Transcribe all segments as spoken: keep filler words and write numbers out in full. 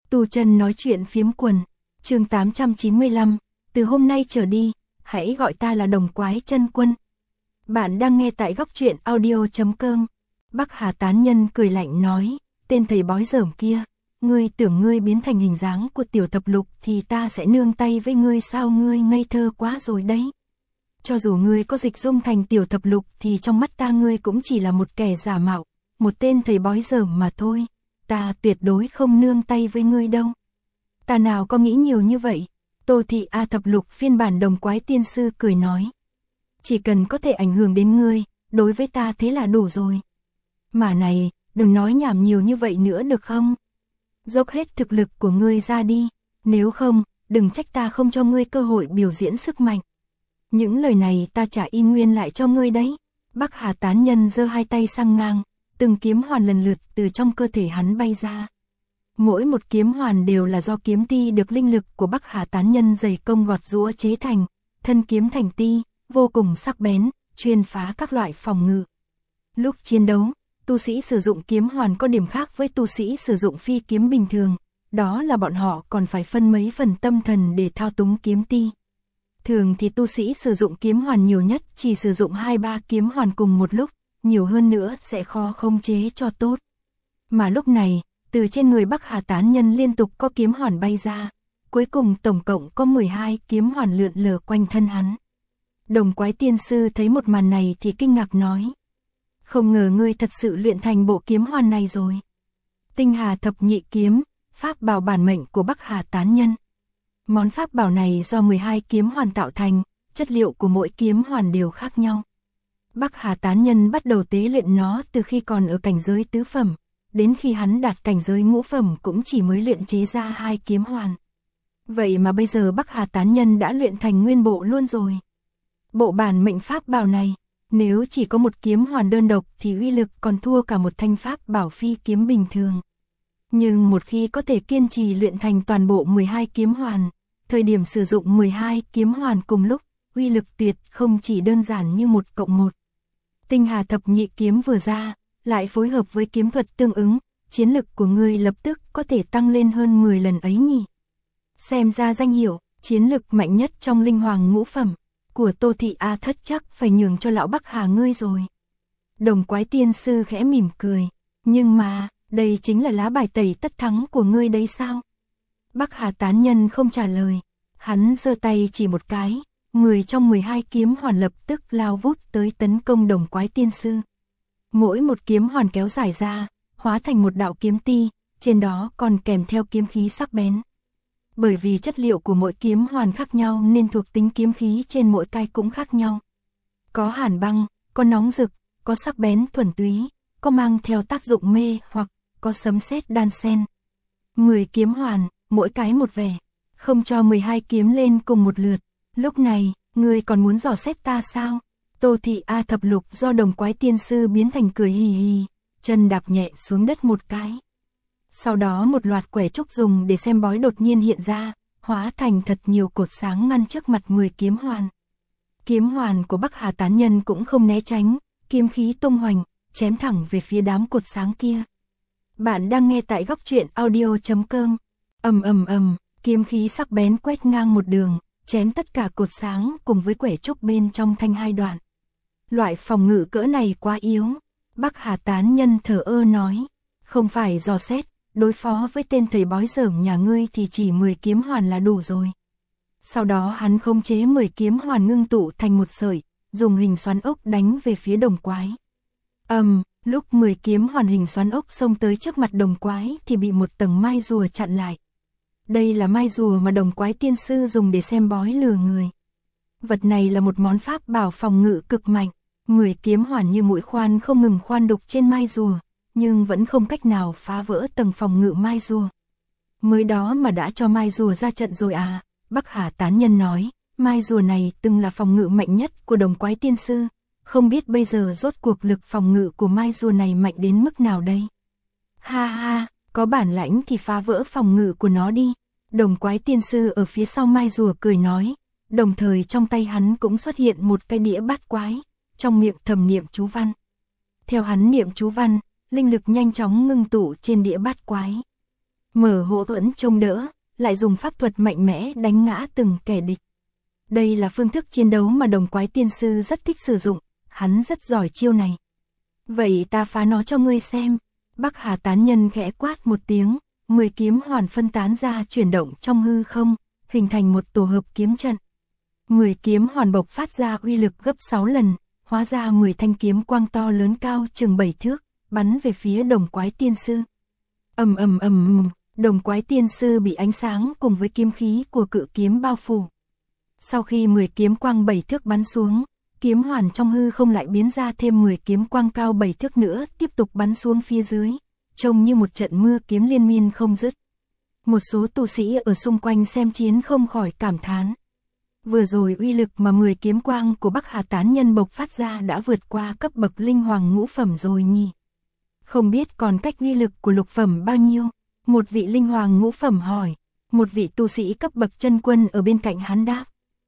Tu chân nói chuyện phiếm quần, chương tám trăm chín mươi lăm, từ hôm nay trở đi, hãy gọi ta là Đồng Quái Chân Quân. Bạn đang nghe tại góc truyện audio chấm com. Bắc Hà tán nhân cười lạnh nói, tên thầy bói dởm kia, ngươi tưởng ngươi biến thành hình dáng của tiểu thập lục thì ta sẽ nương tay với ngươi sao? Ngươi ngây thơ quá rồi đấy. Cho dù ngươi có dịch dung thành tiểu thập lục thì trong mắt ta ngươi cũng chỉ là một kẻ giả mạo, một tên thầy bói dởm mà thôi. Ta tuyệt đối không nương tay với ngươi đâu. Ta nào có nghĩ nhiều như vậy. Tô Thị A thập lục phiên bản Đồng Quái Tiên Sư cười nói. Chỉ cần có thể ảnh hưởng đến ngươi, đối với ta thế là đủ rồi. Mà này, đừng nói nhảm nhiều như vậy nữa được không? Dốc hết thực lực của ngươi ra đi, nếu không, đừng trách ta không cho ngươi cơ hội biểu diễn sức mạnh. Những lời này ta trả y nguyên lại cho ngươi đấy. Bắc Hà tán nhân giơ hai tay sang ngang, từng kiếm hoàn lần lượt từ trong cơ thể hắn bay ra. Mỗi một kiếm hoàn đều là do kiếm ti được linh lực của Bắc Hà tán nhân dày công gọt giũa chế thành, thân kiếm thành ti, vô cùng sắc bén, chuyên phá các loại phòng ngự. Lúc chiến đấu, tu sĩ sử dụng kiếm hoàn có điểm khác với tu sĩ sử dụng phi kiếm bình thường, đó là bọn họ còn phải phân mấy phần tâm thần để thao túng kiếm ti. Thường thì tu sĩ sử dụng kiếm hoàn nhiều nhất chỉ sử dụng hai ba kiếm hoàn cùng một lúc, nhiều hơn nữa sẽ khó khống chế cho tốt. Mà lúc này, từ trên người Bắc Hà tán nhân liên tục có kiếm hoàn bay ra, cuối cùng tổng cộng có mười hai kiếm hoàn lượn lờ quanh thân hắn. Đồng Quái Tiên Sư thấy một màn này thì kinh ngạc nói. Không ngờ ngươi thật sự luyện thành bộ kiếm hoàn này rồi. Tinh Hà thập nhị kiếm, pháp bảo bản mệnh của Bắc Hà tán nhân. Món pháp bảo này do mười hai kiếm hoàn tạo thành, chất liệu của mỗi kiếm hoàn đều khác nhau. Bắc Hà tán nhân bắt đầu tế luyện nó từ khi còn ở cảnh giới tứ phẩm, đến khi hắn đạt cảnh giới ngũ phẩm cũng chỉ mới luyện chế ra hai kiếm hoàn. Vậy mà bây giờ Bắc Hà tán nhân đã luyện thành nguyên bộ luôn rồi. Bộ bản mệnh pháp bảo này, nếu chỉ có một kiếm hoàn đơn độc thì uy lực còn thua cả một thanh pháp bảo phi kiếm bình thường. Nhưng một khi có thể kiên trì luyện thành toàn bộ mười hai kiếm hoàn, thời điểm sử dụng mười hai kiếm hoàn cùng lúc, uy lực tuyệt không chỉ đơn giản như một cộng một. Tinh Hà thập nhị kiếm vừa ra, lại phối hợp với kiếm thuật tương ứng, chiến lực của ngươi lập tức có thể tăng lên hơn mười lần ấy nhỉ. Xem ra danh hiệu, chiến lực mạnh nhất trong linh hoàng ngũ phẩm của Tô Thị A thất chắc phải nhường cho lão Bắc Hà ngươi rồi. Đồng Quái Tiên Sư khẽ mỉm cười, nhưng mà, đây chính là lá bài tẩy tất thắng của ngươi đấy sao? Bắc Hà tán nhân không trả lời, hắn giơ tay chỉ một cái, mười trong mười hai kiếm hoàn lập tức lao vút tới tấn công Đồng Quái Tiên Sư. Mỗi một kiếm hoàn kéo dài ra, hóa thành một đạo kiếm ti, trên đó còn kèm theo kiếm khí sắc bén. Bởi vì chất liệu của mỗi kiếm hoàn khác nhau nên thuộc tính kiếm khí trên mỗi cái cũng khác nhau. Có hàn băng, có nóng rực, có sắc bén thuần túy, có mang theo tác dụng mê hoặc có sấm sét đan xen. mười kiếm hoàn, mỗi cái một vẻ, không cho mười hai kiếm lên cùng một lượt. Lúc này, ngươi còn muốn dò xét ta sao? Tô Thị A thập lục do Đồng Quái Tiên Sư biến thành cười hì hì, chân đạp nhẹ xuống đất một cái. Sau đó một loạt quẻ trúc dùng để xem bói đột nhiên hiện ra, hóa thành thật nhiều cột sáng ngăn trước mặt mười kiếm hoàn. Kiếm hoàn của Bắc Hà tán nhân cũng không né tránh, kiếm khí tung hoành, chém thẳng về phía đám cột sáng kia. Bạn đang nghe tại góc truyện audio chấm com. Ầm ầm ầm, kiếm khí sắc bén quét ngang một đường, chém tất cả cột sáng cùng với quẻ trúc bên trong thành hai đoạn. Loại phòng ngự cỡ này quá yếu. Bắc Hà tán nhân thở ơ nói, không phải dò xét, đối phó với tên thầy bói dởm nhà ngươi thì chỉ mười kiếm hoàn là đủ rồi. Sau đó hắn khống chế mười kiếm hoàn ngưng tụ thành một sợi, dùng hình xoắn ốc đánh về phía Đồng Quái. Ầm, um, lúc mười kiếm hoàn hình xoắn ốc xông tới trước mặt Đồng Quái thì bị một tầng mai rùa chặn lại. Đây là mai rùa mà Đồng Quái Tiên Sư dùng để xem bói lừa người. Vật này là một món pháp bảo phòng ngự cực mạnh, mười kiếm hoàn như mũi khoan không ngừng khoan đục trên mai rùa, nhưng vẫn không cách nào phá vỡ tầng phòng ngự mai rùa. Mới đó mà đã cho mai rùa ra trận rồi à? Bắc Hà tán nhân nói, mai rùa này từng là phòng ngự mạnh nhất của Đồng Quái Tiên Sư, không biết bây giờ rốt cuộc lực phòng ngự của mai rùa này mạnh đến mức nào đây? Ha ha, có bản lãnh thì phá vỡ phòng ngự của nó đi. Đồng Quái Tiên Sư ở phía sau mai rùa cười nói, đồng thời trong tay hắn cũng xuất hiện một cái đĩa bát quái, trong miệng thầm niệm chú văn. Theo hắn niệm chú văn, linh lực nhanh chóng ngưng tụ trên đĩa bát quái. mở hậu thuẫn chống đỡ, lại dùng pháp thuật mạnh mẽ đánh ngã từng kẻ địch. Đây là phương thức chiến đấu mà Đồng Quái Tiên Sư rất thích sử dụng, hắn rất giỏi chiêu này. Vậy ta phá nó cho ngươi xem. Bắc Hà tán nhân khẽ quát một tiếng, mười kiếm hoàn phân tán ra chuyển động trong hư không, hình thành một tổ hợp kiếm trận. mười kiếm hoàn bộc phát ra uy lực gấp sáu lần, hóa ra mười thanh kiếm quang to lớn cao chừng bảy thước, bắn về phía Đồng Quái Tiên Sư. Ầm ầm ầm, Đồng Quái Tiên Sư bị ánh sáng cùng với kiếm khí của cự kiếm bao phủ. Sau khi mười kiếm quang bảy thước bắn xuống, kiếm hoàn trong hư không lại biến ra thêm mười kiếm quang cao bảy thước nữa tiếp tục bắn xuống phía dưới, trông như một trận mưa kiếm liên miên không dứt. Một số tu sĩ ở xung quanh xem chiến không khỏi cảm thán. Vừa rồi uy lực mà mười kiếm quang của Bắc Hà tán nhân bộc phát ra đã vượt qua cấp bậc linh hoàng ngũ phẩm rồi nhỉ. Không biết còn cách uy lực của lục phẩm bao nhiêu? Một vị linh hoàng ngũ phẩm hỏi, một vị tu sĩ cấp bậc chân quân ở bên cạnh hắn đáp.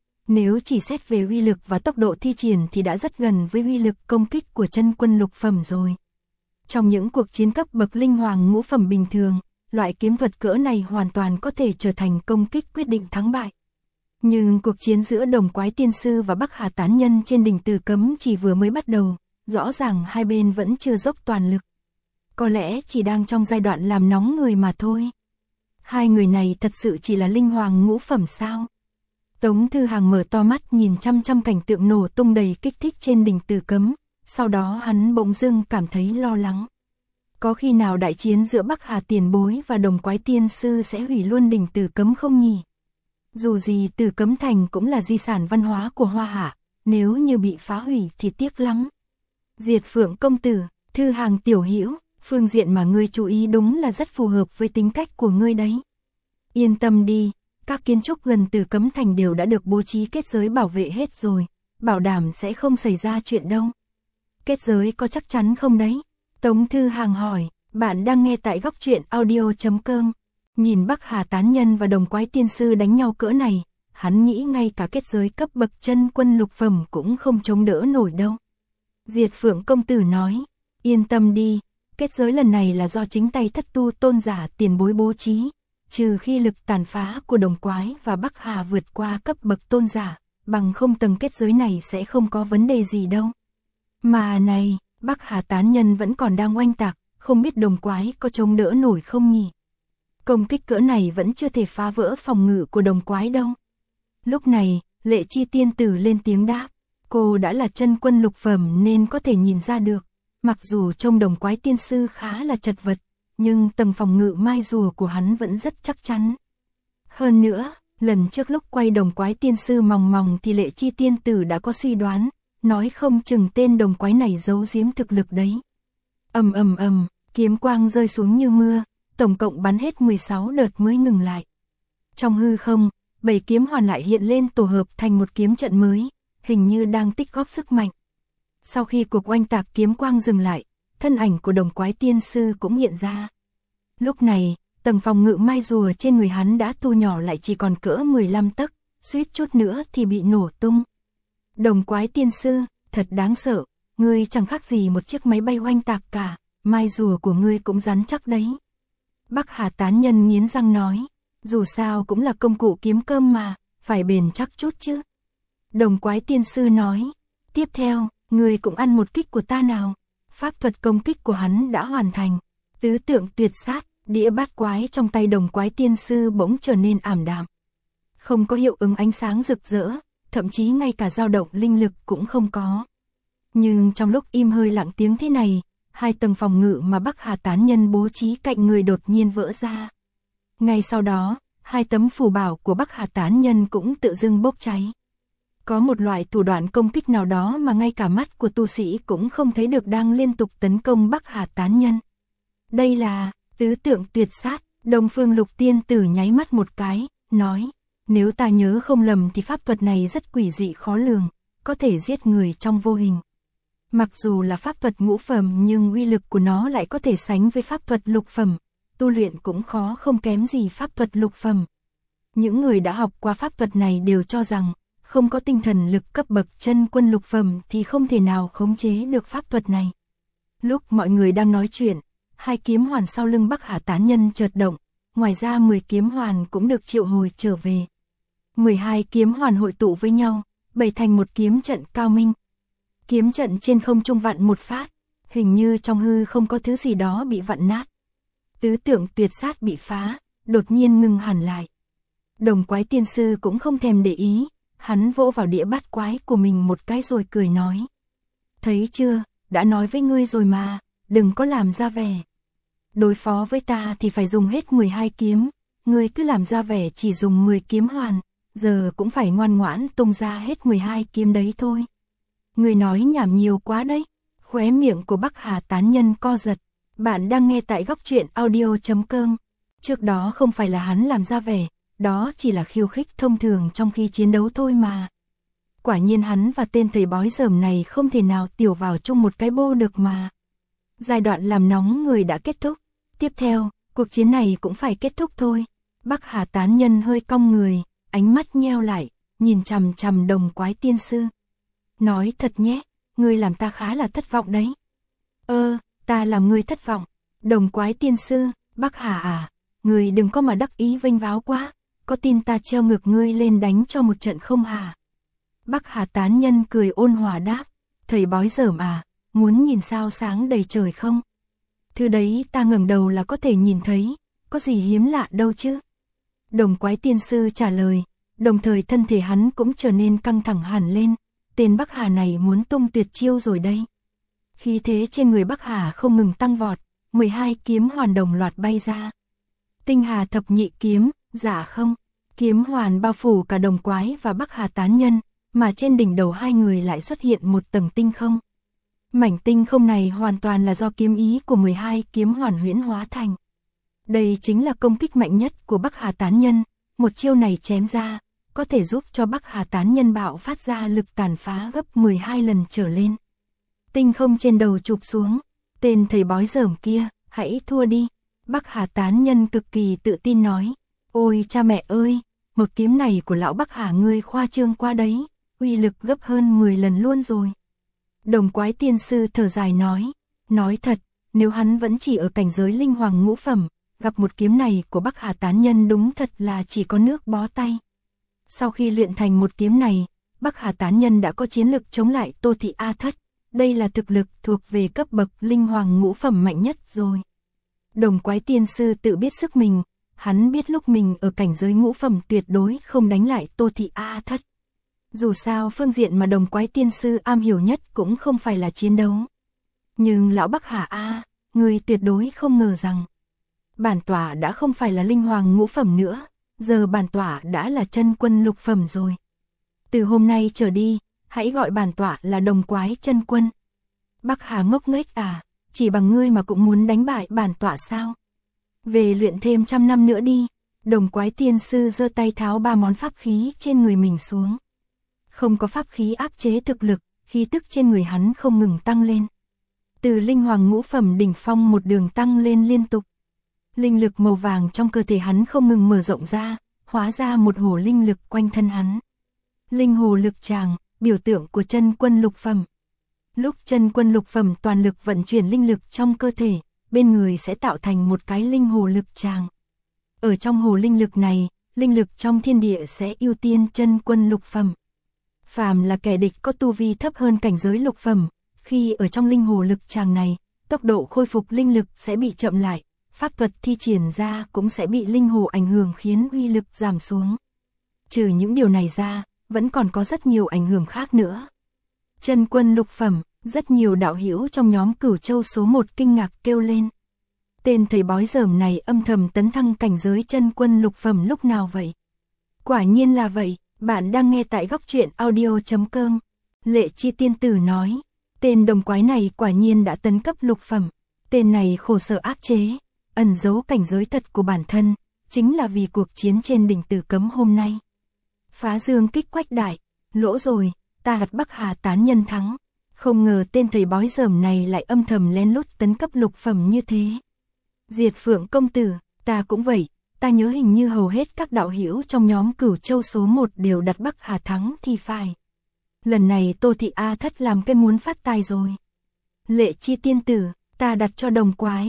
Nếu chỉ xét về uy lực và tốc độ thi triển thì đã rất gần với uy lực công kích của chân quân lục phẩm rồi. Trong những cuộc chiến cấp bậc linh hoàng ngũ phẩm bình thường, loại kiếm thuật cỡ này hoàn toàn có thể trở thành công kích quyết định thắng bại. Nhưng cuộc chiến giữa Đồng Quái Tiên Sư và Bắc Hà tán nhân trên đỉnh Tử Cấm chỉ vừa mới bắt đầu, rõ ràng hai bên vẫn chưa dốc toàn lực. Có lẽ chỉ đang trong giai đoạn làm nóng người mà thôi. Hai người này thật sự chỉ là linh hoàng ngũ phẩm sao? Tống Thư Hàng mở to mắt nhìn chăm chăm cảnh tượng nổ tung đầy kích thích trên đỉnh Tử Cấm, sau đó hắn bỗng dưng cảm thấy lo lắng. Có khi nào đại chiến giữa Bắc Hà tiền bối và Đồng Quái Tiên Sư sẽ hủy luôn đỉnh Tử Cấm không nhỉ? Dù gì Tử Cấm Thành cũng là di sản văn hóa của Hoa Hạ, nếu như bị phá hủy thì tiếc lắm. Diệt Phượng công tử, Thư Hàng tiểu hữu, phương diện mà ngươi chú ý đúng là rất phù hợp với tính cách của ngươi đấy. Yên tâm đi, các kiến trúc gần Tử Cấm Thành đều đã được bố trí kết giới bảo vệ hết rồi, bảo đảm sẽ không xảy ra chuyện đâu. Kết giới có chắc chắn không đấy? Tống Thư Hàng hỏi, bạn đang nghe tại góc truyện audio chấm com. Nhìn Bắc Hà tán nhân và Đồng Quái Tiên Sư đánh nhau cỡ này, hắn nghĩ ngay cả kết giới cấp bậc chân quân lục phẩm cũng không chống đỡ nổi đâu. Diệt Phượng công tử nói, yên tâm đi, kết giới lần này là do chính tay Thất Tu tôn giả tiền bối bố trí, trừ khi lực tàn phá của Đồng Quái và Bắc Hà vượt qua cấp bậc tôn giả, bằng không tầng kết giới này sẽ không có vấn đề gì đâu. Mà này, Bắc Hà tán nhân vẫn còn đang oanh tạc, không biết Đồng Quái có chống đỡ nổi không nhỉ? Công kích cỡ này vẫn chưa thể phá vỡ phòng ngự của Đồng Quái đâu. Lúc này, Lệ Chi tiên tử lên tiếng đáp, cô đã là chân quân lục phẩm nên có thể nhìn ra được, mặc dù trông Đồng Quái Tiên Sư khá là chật vật, nhưng tầng phòng ngự mai rùa của hắn vẫn rất chắc chắn. Hơn nữa, lần trước lúc quay Đồng Quái Tiên Sư mòng mòng thì Lệ Chi tiên tử đã có suy đoán, nói không chừng tên Đồng Quái này giấu giếm thực lực đấy. Ầm ầm ầm, kiếm quang rơi xuống như mưa, tổng cộng bắn hết mười sáu đợt mới ngừng lại. Trong hư không, bảy kiếm hoàn lại hiện lên tổ hợp thành một kiếm trận mới, hình như đang tích góp sức mạnh. Sau khi cuộc oanh tạc kiếm quang dừng lại, thân ảnh của Đồng Quái Tiên Sư cũng hiện ra. Lúc này, tầng phòng ngự mai rùa trên người hắn đã thu nhỏ lại chỉ còn cỡ mười lăm tấc, suýt chút nữa thì bị nổ tung. Đồng Quái Tiên Sư, thật đáng sợ, ngươi chẳng khác gì một chiếc máy bay oanh tạc cả, mai rùa của ngươi cũng rắn chắc đấy. Bắc Hà tán nhân nghiến răng nói, dù sao cũng là công cụ kiếm cơm mà, phải bền chắc chút chứ. Đồng Quái Tiên Sư nói, tiếp theo, ngươi cũng ăn một kích của ta nào. Pháp thuật công kích của hắn đã hoàn thành, tứ tượng tuyệt sát, đĩa bát quái trong tay Đồng Quái Tiên Sư bỗng trở nên ảm đạm. Không có hiệu ứng ánh sáng rực rỡ, thậm chí ngay cả dao động linh lực cũng không có. Nhưng trong lúc im hơi lặng tiếng thế này, hai tầng phòng ngự mà Bắc Hà tán nhân bố trí cạnh người đột nhiên vỡ ra. Ngay sau đó, hai tấm phù bảo của Bắc Hà tán nhân cũng tự dưng bốc cháy. Có một loại thủ đoạn công kích nào đó mà ngay cả mắt của tu sĩ cũng không thấy được đang liên tục tấn công Bắc Hà tán nhân. Đây là tứ tượng tuyệt sát. Đông Phương Lục tiên tử nháy mắt một cái, nói, nếu ta nhớ không lầm thì pháp thuật này rất quỷ dị khó lường, có thể giết người trong vô hình. Mặc dù là pháp thuật ngũ phẩm nhưng uy lực của nó lại có thể sánh với pháp thuật lục phẩm, tu luyện cũng khó không kém gì pháp thuật lục phẩm. Những người đã học qua pháp thuật này đều cho rằng, không có tinh thần lực cấp bậc chân quân lục phẩm thì không thể nào khống chế được pháp thuật này. Lúc mọi người đang nói chuyện, hai kiếm hoàn sau lưng Bắc Hà tán nhân chợt động, ngoài ra mười kiếm hoàn cũng được triệu hồi trở về. mười hai kiếm hoàn hội tụ với nhau, bày thành một kiếm trận cao minh. Kiếm trận trên không trung vặn một phát, hình như trong hư không có thứ gì đó bị vặn nát. Tứ tượng tuyệt sát bị phá, đột nhiên ngừng hẳn lại. Đồng Quái Tiên Sư cũng không thèm để ý, hắn vỗ vào đĩa bát quái của mình một cái rồi cười nói. Thấy chưa, đã nói với ngươi rồi mà, đừng có làm ra vẻ. Đối phó với ta thì phải dùng hết mười hai kiếm, ngươi cứ làm ra vẻ chỉ dùng mười kiếm hoàn, giờ cũng phải ngoan ngoãn tung ra hết mười hai kiếm đấy thôi. Ngươi nói nhảm nhiều quá đấy. Khóe miệng của Bắc Hà tán nhân co giật. Bạn đang nghe tại góc truyện audio chấm com. Trước đó không phải là hắn làm ra vẻ, đó chỉ là khiêu khích thông thường trong khi chiến đấu thôi mà. Quả nhiên hắn và tên thầy bói rởm này không thể nào tiểu vào chung một cái bô được mà. Giai đoạn làm nóng người đã kết thúc. Tiếp theo, cuộc chiến này cũng phải kết thúc thôi. Bắc Hà tán nhân hơi cong người, ánh mắt nheo lại, nhìn chằm chằm Đồng Quái Tiên Sư. Nói thật nhé, ngươi làm ta khá là thất vọng đấy. Ơ, ta làm ngươi thất vọng. Đồng Quái Tiên Sư, Bắc Hà à, ngươi đừng có mà đắc ý vênh váo quá, có tin ta treo ngược ngươi lên đánh cho một trận không hả? Bắc Hà tán nhân cười ôn hòa đáp, thầy bói rởm à, muốn nhìn sao sáng đầy trời không? Thứ đấy ta ngẩng đầu là có thể nhìn thấy, có gì hiếm lạ đâu chứ? Đồng Quái Tiên Sư trả lời, đồng thời thân thể hắn cũng trở nên căng thẳng hẳn lên, tên Bắc Hà này muốn tung tuyệt chiêu rồi đây. Khí thế trên người Bắc Hà không ngừng tăng vọt, mười hai kiếm hoàn đồng loạt bay ra. Tinh Hà thập nhị kiếm, dạ không, kiếm hoàn bao phủ cả Đồng Quái và Bắc Hà tán nhân, mà trên đỉnh đầu hai người lại xuất hiện một tầng tinh không. Mảnh tinh không này hoàn toàn là do kiếm ý của mười hai kiếm hoàn huyễn hóa thành. Đây chính là công kích mạnh nhất của Bắc Hà tán nhân, một chiêu này chém ra, có thể giúp cho Bắc Hà tán nhân bạo phát ra lực tàn phá gấp mười hai lần trở lên. Tinh không trên đầu chụp xuống, tên thầy bói rởm kia, hãy thua đi. Bắc Hà tán nhân cực kỳ tự tin nói, ôi cha mẹ ơi, một kiếm này của lão Bắc Hà ngươi khoa trương qua đấy, uy lực gấp hơn mười lần luôn rồi. Đồng Quái Tiên Sư thở dài nói, nói thật, nếu hắn vẫn chỉ ở cảnh giới linh hoàng ngũ phẩm, gặp một kiếm này của Bắc Hà tán nhân đúng thật là chỉ có nước bó tay. Sau khi luyện thành một kiếm này, Bắc Hà tán nhân đã có chiến lực chống lại Tô Thị A Thất, đây là thực lực thuộc về cấp bậc linh hoàng ngũ phẩm mạnh nhất rồi. Đồng Quái Tiên Sư tự biết sức mình, hắn biết lúc mình ở cảnh giới ngũ phẩm tuyệt đối không đánh lại Tô Thị A Thất. Dù sao phương diện mà Đồng Quái Tiên Sư am hiểu nhất cũng không phải là chiến đấu. Nhưng lão Bắc Hà A, người tuyệt đối không ngờ rằng bản tỏa đã không phải là linh hoàng ngũ phẩm nữa, giờ bản tỏa đã là chân quân lục phẩm rồi. Từ hôm nay trở đi, hãy gọi bản tỏa là Đồng Quái chân quân. Bắc Hà ngốc nghếch à, chỉ bằng ngươi mà cũng muốn đánh bại bản tỏa sao? Về luyện thêm trăm năm nữa đi. Đồng Quái Tiên Sư giơ tay tháo ba món pháp khí trên người mình xuống. Không có pháp khí áp chế thực lực, khí tức trên người hắn không ngừng tăng lên. Từ linh hoàng ngũ phẩm đỉnh phong một đường tăng lên liên tục. Linh lực màu vàng trong cơ thể hắn không ngừng mở rộng ra, hóa ra một hồ linh lực quanh thân hắn. Linh hồ lực tràng, biểu tượng của chân quân lục phẩm. Lúc chân quân lục phẩm toàn lực vận chuyển linh lực trong cơ thể, bên người sẽ tạo thành một cái linh hồ lực tràng. Ở trong hồ linh lực này, linh lực trong thiên địa sẽ ưu tiên chân quân lục phẩm. Phàm là kẻ địch có tu vi thấp hơn cảnh giới lục phẩm, khi ở trong linh hồ lực tràng này, tốc độ khôi phục linh lực sẽ bị chậm lại, pháp thuật thi triển ra cũng sẽ bị linh hồ ảnh hưởng khiến uy lực giảm xuống. Trừ những điều này ra, vẫn còn có rất nhiều ảnh hưởng khác nữa. Chân quân lục phẩm, rất nhiều đạo hữu trong nhóm Cửu Châu số một kinh ngạc kêu lên. Tên thầy bói rởm này âm thầm tấn thăng cảnh giới chân quân lục phẩm lúc nào vậy? Quả nhiên là vậy, bạn đang nghe tại góc truyện audio chấm com. Lệ Chi tiên tử nói, tên đồng quái này quả nhiên đã tấn cấp lục phẩm. Tên này khổ sở áp chế, ẩn giấu cảnh giới thật của bản thân, chính là vì cuộc chiến trên đỉnh Tử Cấm hôm nay. Phá dương kích quách đại, lỗ rồi, ta gặt Bắc Hà tán nhân thắng. Không ngờ tên thầy bói rởm này lại âm thầm lén lút tấn cấp lục phẩm như thế. Diệt Phượng công tử, ta cũng vậy, ta nhớ hình như hầu hết các đạo hữu trong nhóm Cửu Châu số một đều đặt Bắc Hà thắng thì phải. Lần này Tô Thị A Thất làm cái muốn phát tài rồi. Lệ Chi tiên tử, ta đặt cho Đồng Quái.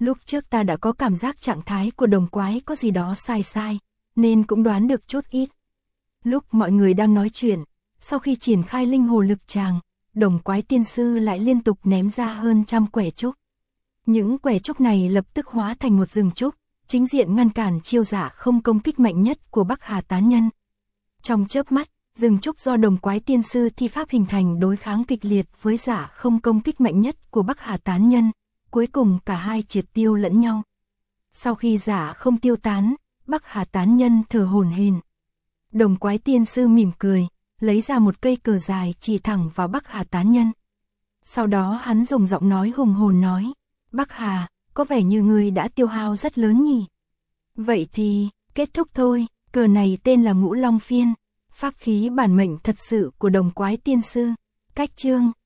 Lúc trước ta đã có cảm giác trạng thái của đồng quái có gì đó sai sai, nên cũng đoán được chút ít. Lúc mọi người đang nói chuyện, sau khi triển khai linh hồ lực tràng, đồng quái tiên sư lại liên tục ném ra hơn trăm quẻ trúc. Những quẻ trúc này lập tức hóa thành một rừng trúc, chính diện ngăn cản chiêu giả không công kích mạnh nhất của Bắc Hà tán nhân. Trong chớp mắt, rừng trúc do đồng quái tiên sư thi pháp hình thành đối kháng kịch liệt với giả không công kích mạnh nhất của Bắc Hà tán nhân, cuối cùng cả hai triệt tiêu lẫn nhau. Sau khi giả không tiêu tán, Bắc Hà tán nhân thở hổn hển. Đồng quái tiên sư mỉm cười, lấy ra một cây cờ dài chỉ thẳng vào Bắc Hà tán nhân. Sau đó hắn dùng giọng nói hùng hồn nói, Bắc Hà, có vẻ như ngươi đã tiêu hao rất lớn nhỉ. Vậy thì, kết thúc thôi, cờ này tên là Ngũ Long Phiên, pháp khí bản mệnh thật sự của đồng quái tiên sư. Cách chương